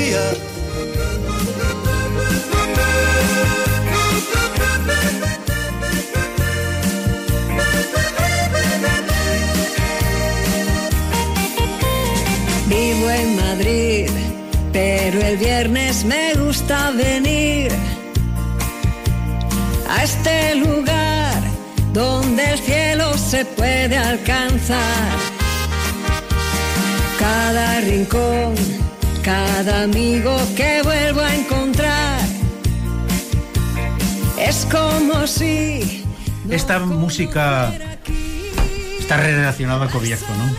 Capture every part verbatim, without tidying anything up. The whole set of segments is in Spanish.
día. Vivo en Madrid, pero el viernes me gusta venir a este lugar donde el cielo se puede alcanzar. Cada rincón, cada amigo que vuelvo a encontrar, es como si... Esta música está relacionada co Bierzo, non?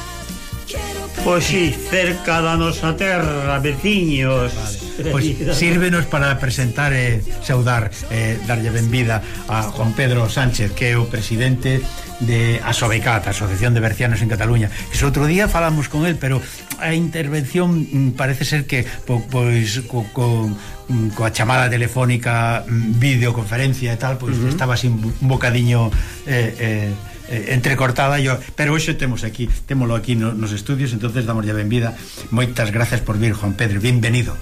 Pois si, cerca da nosa terra, veciños. Vale. Pois sírvenos para presentar e saudar, eh, darlle benvida a Juan Pedro Sánchez, que é o presidente de Asobecat, Asociación de Bercianos en Cataluña. Que outro día falamos con el, pero a intervención mm, parece ser que po, pois co, co, coa chamada telefónica, videoconferencia e tal, pois uh-huh. estaba así un bocadiño eh, eh, entrecortada, yo, pero hoxe temos aquí, témolo aquí no, nos estudios, entonces damos ya benvida. Moitas gracias por vir, Juan Pedro, bienvenido.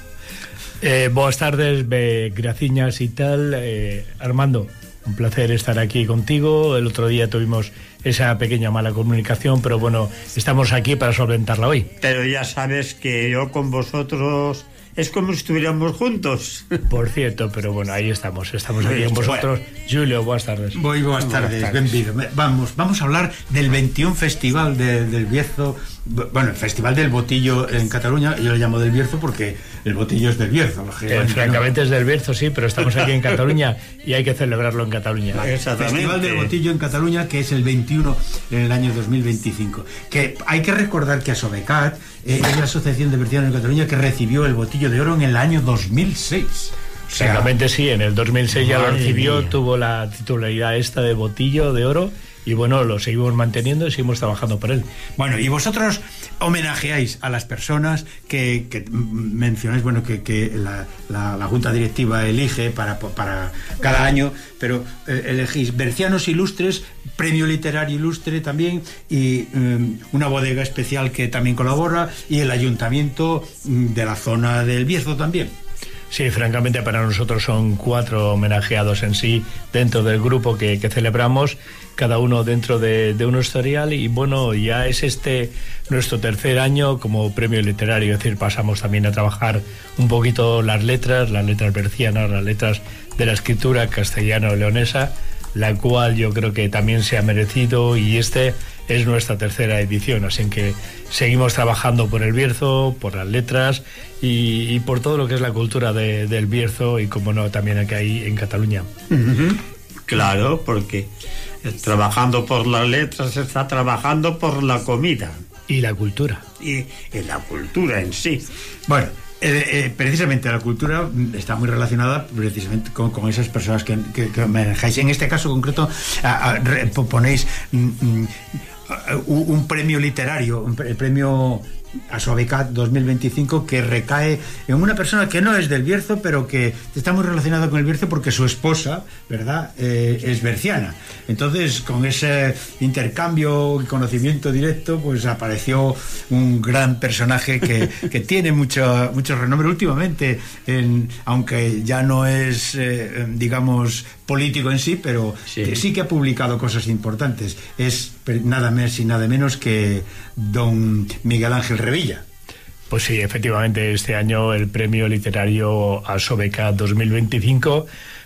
Eh, boas tardes, be, graciñas y tal, eh, Armando, un placer estar aquí contigo. El otro día tuvimos esa pequeña mala comunicación, pero bueno, estamos aquí para solventarla hoy. Pero ya sabes que yo con vosotros es como si estuviéramos juntos. Por cierto, pero bueno, ahí estamos, estamos aquí con vosotros. Bueno. Julio, buenas tardes. Muy buenas tardes, benvido. Vamos, vamos a hablar del veintiún Festival de, del Bierzo, bueno, el Festival del Botillo en Cataluña. Yo lo llamo del Bierzo porque el botillo es del Bierzo. Eh, francamente es del Bierzo, sí, pero estamos aquí en Cataluña y hay que celebrarlo en Cataluña. Festival del Botillo en Cataluña, que es el veintiuno en el año dos mil veinticinco. Que hay que recordar que Asobecat eh, es la Asociación de Bercianos en Cataluña que recibió el Botillo de Oro en el año dos mil seis. O sea, exactamente, sí, en el dos mil seis ya lo recibió, mía. Tuvo la titularidad esta de Botillo de Oro y bueno, lo seguimos manteniendo y seguimos trabajando por él. Bueno, y vosotros homenajeáis a las personas que, que mencionáis, bueno, que, que la, la, la Junta Directiva elige para, para cada año, pero eh, elegís Bercianos Ilustres, Premio Literario Ilustre también, y um, una bodega especial que también colabora, y el Ayuntamiento de la zona del Bierzo también. Sí, francamente para nosotros son cuatro homenajeados en sí dentro del grupo que, que celebramos, cada uno dentro de, de un historial, y bueno, ya es este nuestro tercer año como premio literario, es decir, pasamos también a trabajar un poquito las letras, las letras bercianas, las letras de la escritura castellano-leonesa, la cual yo creo que también se ha merecido, y este es nuestra tercera edición, así que seguimos trabajando por el Bierzo, por las letras y, y por todo lo que es la cultura de, del Bierzo, y como no, también aquí hay en Cataluña. Uh-huh. Claro, porque trabajando por las letras se está trabajando por la comida y la cultura y, y la cultura en sí. Bueno, Eh, eh, precisamente la cultura está muy relacionada precisamente con, con esas personas que, que, que manejáis. En este caso concreto a, a, re, ponéis mm, a, un premio literario, un, el premio Asobecat dos mil veinticinco, que recae en una persona que no es del Bierzo, pero que está muy relacionada con el Bierzo porque su esposa, ¿verdad?, eh, es berciana. Entonces, con ese intercambio y conocimiento directo, pues apareció un gran personaje que, que tiene mucho, mucho renombre últimamente, en, aunque ya no es, eh, digamos, político en sí, pero sí. Que sí que ha publicado cosas importantes. Es nada más y nada menos que don Miguel Ángel Revilla. Pues sí, efectivamente, este año el premio literario Asobecat dos mil veinticinco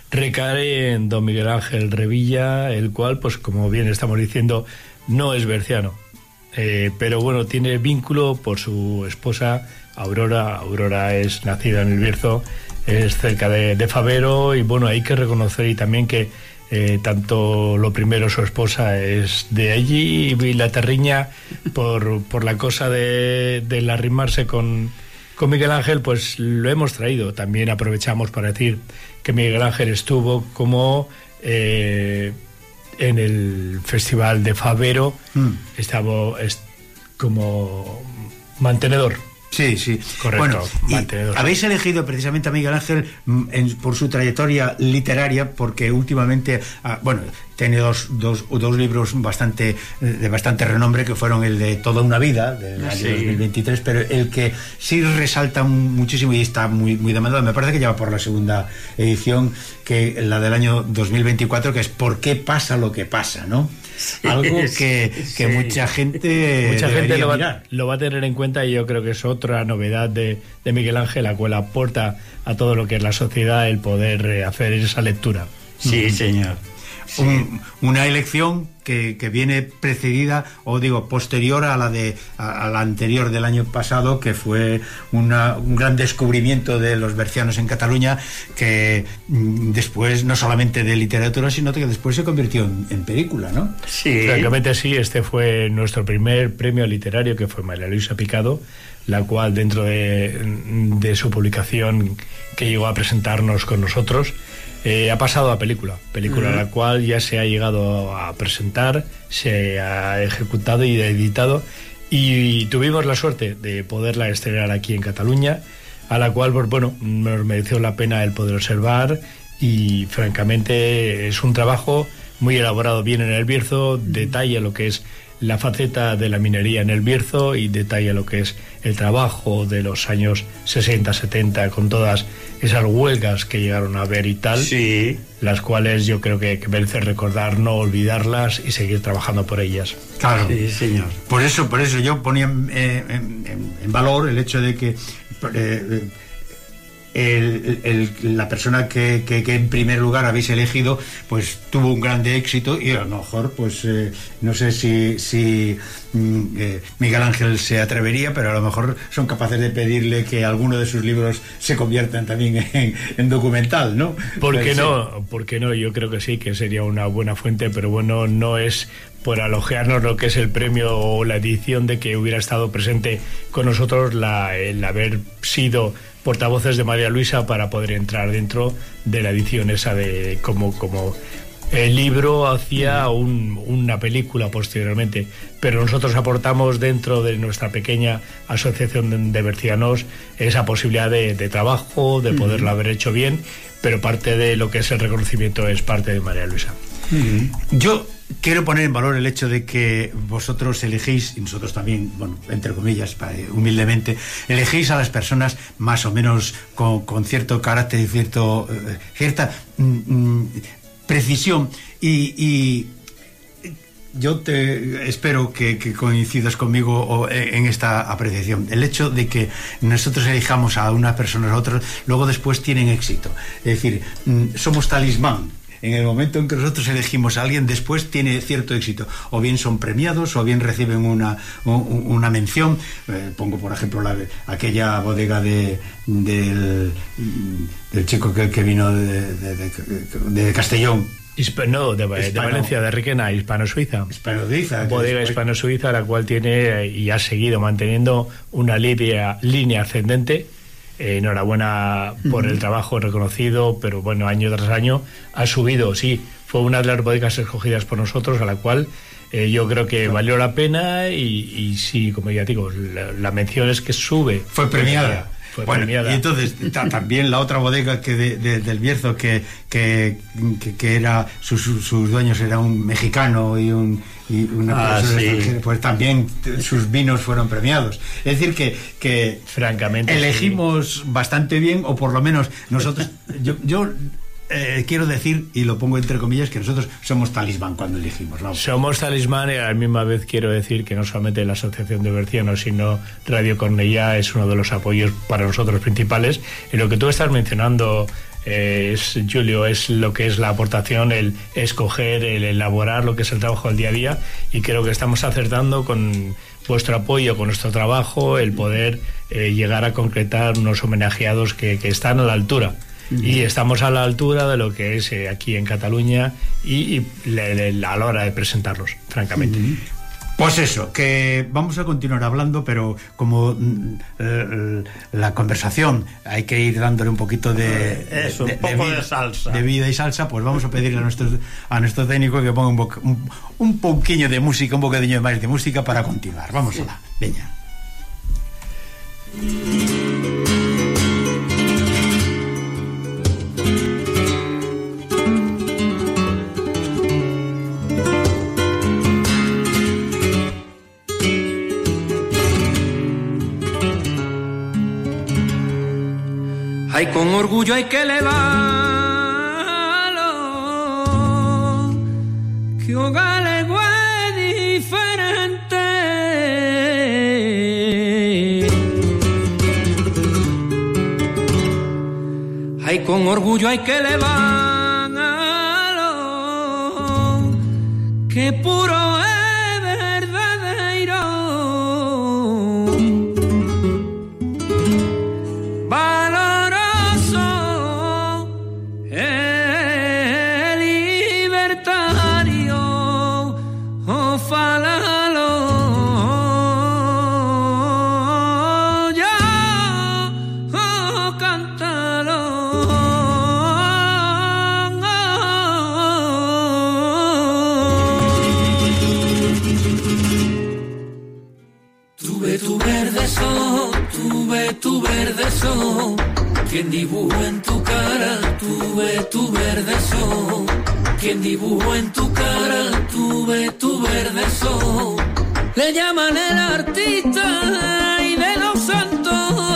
recae en don Miguel Ángel Revilla, el cual, pues como bien estamos diciendo, no es berciano, eh, pero bueno, tiene vínculo por su esposa Aurora. Aurora es nacida en el Bierzo, es cerca de, de Fabero, y bueno, hay que reconocer y también que eh, tanto lo primero, su esposa es de allí, y la terriña por, por la cosa de, de arrimarse con, con Miguel Ángel, pues lo hemos traído. También aprovechamos para decir que Miguel Ángel estuvo como eh, en el Festival de Fabero, mm. estaba es, como mantenedor. Sí, sí. Correcto. Bueno, y habéis elegido precisamente a Miguel Ángel en, por su trayectoria literaria, porque últimamente, ah, bueno, tiene dos, dos, dos libros bastante de bastante renombre, que fueron el de Toda una vida, del año sí. dos mil veintitrés, pero el que sí resalta muchísimo y está muy, muy demandado, me parece que ya va por la segunda edición, que la del año dos mil veinticuatro, que es ¿Por qué pasa lo que pasa?, ¿no? Sí, algo que, que sí. mucha gente mucha gente lo va, lo va a tener en cuenta, y yo creo que es otra novedad de, de Miguel Ángel, la cual aporta a todo lo que es la sociedad el poder eh, hacer esa lectura. Sí, señor. Sí. Un, una elección que, que viene precedida, o digo, posterior a la de a, a la anterior del año pasado, que fue una, un gran descubrimiento de los bercianos en Cataluña, que mm, después no solamente de literatura, sino que después se convirtió en, en película, ¿no? Sí, francamente sí. Este fue nuestro primer premio literario, que fue María Luisa Picado, la cual dentro de, de su publicación que llegó a presentarnos con nosotros, Eh, ha pasado a película, película uh-huh. la cual ya se ha llegado a presentar, se ha ejecutado y editado, y tuvimos la suerte de poderla estrenar aquí en Cataluña, a la cual, pues bueno, nos mereció la pena el poder observar, y francamente es un trabajo muy elaborado, viene en el Bierzo, uh-huh. detalla lo que es la faceta de la minería en el Bierzo, y detalla lo que es el trabajo de los años sesenta, setenta, con todas esas huelgas que llegaron a haber y tal, sí. las cuales yo creo que, que merece recordar, no olvidarlas y seguir trabajando por ellas. Claro, sí, señor. Por eso, por eso yo ponía eh, en, en, en valor el hecho de que eh, El, el, la persona que, que, que en primer lugar habéis elegido, pues tuvo un grande éxito, y a lo mejor pues eh, no sé si, si eh, Miguel Ángel se atrevería, pero a lo mejor son capaces de pedirle que alguno de sus libros se conviertan también en, en documental, ¿no? ¿Por qué pues, no? Sí. ¿Por qué no? Yo creo que sí, que sería una buena fuente, pero bueno, no es por alojearnos lo que es el premio o la edición de que hubiera estado presente con nosotros la, el haber sido portavoces de María Luisa para poder entrar dentro de la edición esa de como, como el libro hacía un, una película posteriormente, pero nosotros aportamos dentro de nuestra pequeña asociación de, de bercianos esa posibilidad de, de trabajo, de poderlo haber hecho bien, pero parte de lo que es el reconocimiento es parte de María Luisa. Uh-huh. Yo quiero poner en valor el hecho de que vosotros elegéis, y nosotros también, bueno, entre comillas, humildemente, elegéis a las personas más o menos con, con cierto carácter y cierto, eh, cierta mm, precisión, y, y yo te espero que, que coincidas conmigo en esta apreciación. El hecho de que nosotros elijamos a unas personas a otras, luego después tienen éxito. Es decir, mm, somos talismán. En el momento en que nosotros elegimos a alguien, después tiene cierto éxito. O bien son premiados, o bien reciben una, una mención. Eh, pongo, por ejemplo, la, aquella bodega de, del, del chico que, que vino de, de, de, de Castellón. Hispa, no, de, de Valencia, de Requena, Hispano-Suiza. Hispano-Suiza. Bodega después... Hispano-Suiza, la cual tiene y ha seguido manteniendo una línea, línea ascendente. Eh, enhorabuena por uh-huh. el trabajo reconocido, pero bueno, año tras año ha subido, sí, fue una de las bodegas escogidas por nosotros, a la cual eh, yo creo que valió la pena, y, y sí, como ya digo, la, la mención es que sube. Fue premiada. Fue bueno, premiada. Y entonces ta, también la otra bodega que de, de, del Bierzo, que, que, que, que era sus, sus dueños era un mexicano y un y una ah, persona sí. extranjera, pues también sus vinos fueron premiados. Es decir que, que francamente elegimos sí. bastante bien, o por lo menos nosotros yo, yo Eh, quiero decir, y lo pongo entre comillas, que nosotros somos talismán cuando elegimos, vamos. Somos talismán, y a la misma vez quiero decir que no solamente la Asociación de Bercianos, sino Radio Cornellá es uno de los apoyos para nosotros principales. Y lo que tú estás mencionando, eh, es, Julio, es lo que es la aportación, el escoger, el elaborar lo que es el trabajo del día a día, y creo que estamos acertando con vuestro apoyo, con nuestro trabajo, el poder eh, llegar a concretar unos homenajeados que, que están a la altura. Uh-huh. Y estamos a la altura de lo que es eh, aquí en Cataluña, y, y le, le, a la hora de presentarlos, francamente. Uh-huh. Pues eso, que vamos a continuar hablando, pero como eh, la conversación hay que ir dándole un poquito de, eso, de, un poco de, vida, de salsa, de vida y salsa, pues vamos a pedirle a nuestro, a nuestro técnico que ponga un, bo, un, un poquillo de música, un bocadillo más de música para continuar. Vamos a la veña. Ay, con orgullo hay que elevarlo, que hogar es diferente. Ay, con orgullo hay que elevarlo, que puro es verdadero. Quien dibujó en tu cara, tuve tu verde sol. Quien dibujó en tu cara, tuve tu verde sol. Le llaman el artista y de los santos.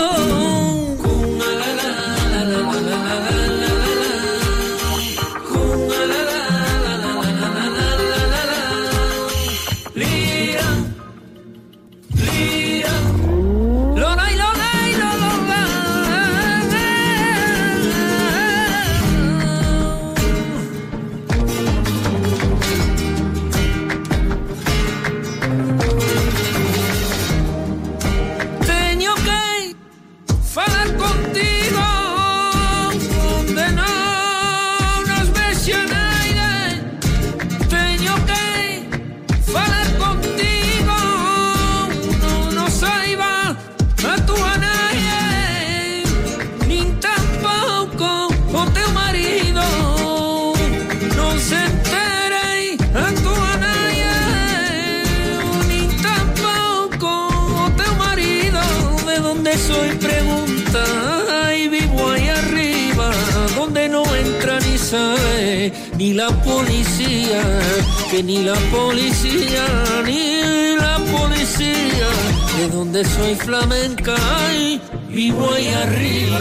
Soy pregunta y vivo ahí arriba, donde no entra ni sabe ni la policía, que ni la policía, ni la policía, de donde soy flamenca y vivo ahí arriba.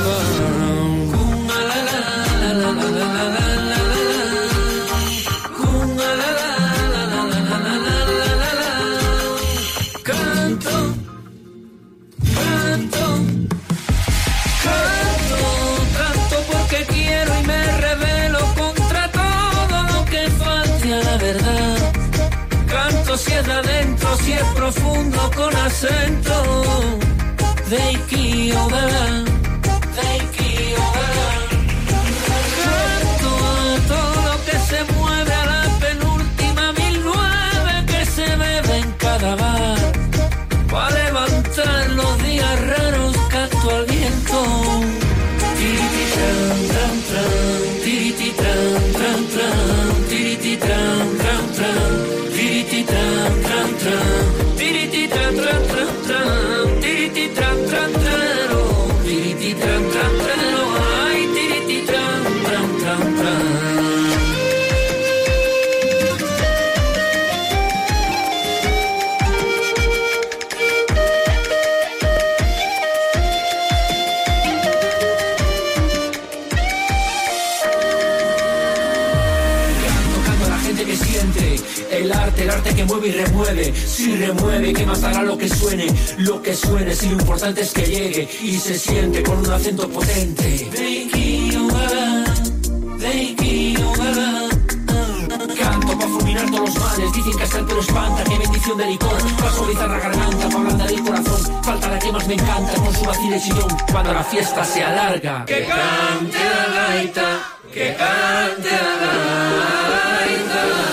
Si es de adentro, si es profundo con acento de Ikiodala, de Ikiodala. Canto a todo lo que se mueve, a la penúltima mil nueve que se bebe en cada bar. Pa' levantar los días raros, canto al viento. Tirititran, tran, tran, tirititran, tran, tran, tirititran, tran, tran. Tiriti tran tran tran, tiriti tran tran tran tran, tiriti tran tran tran, tiriti tran tran tran, ay tiriti tran tran tran tran. El arte, el arte que mueve y remueve. Si remueve, que matará lo que suene, lo que suene, si lo importante es que llegue y se siente con un acento potente. Canto para fulminar todos los males. Dicen que hasta el pelo espanta, qué bendición de licor. Pa' suavizar la garganta, pa' ablandar el corazón. Falta la que más me encanta, con su vacío de sillón. Cuando la fiesta se alarga, que cante la gaita, que cante la gaita.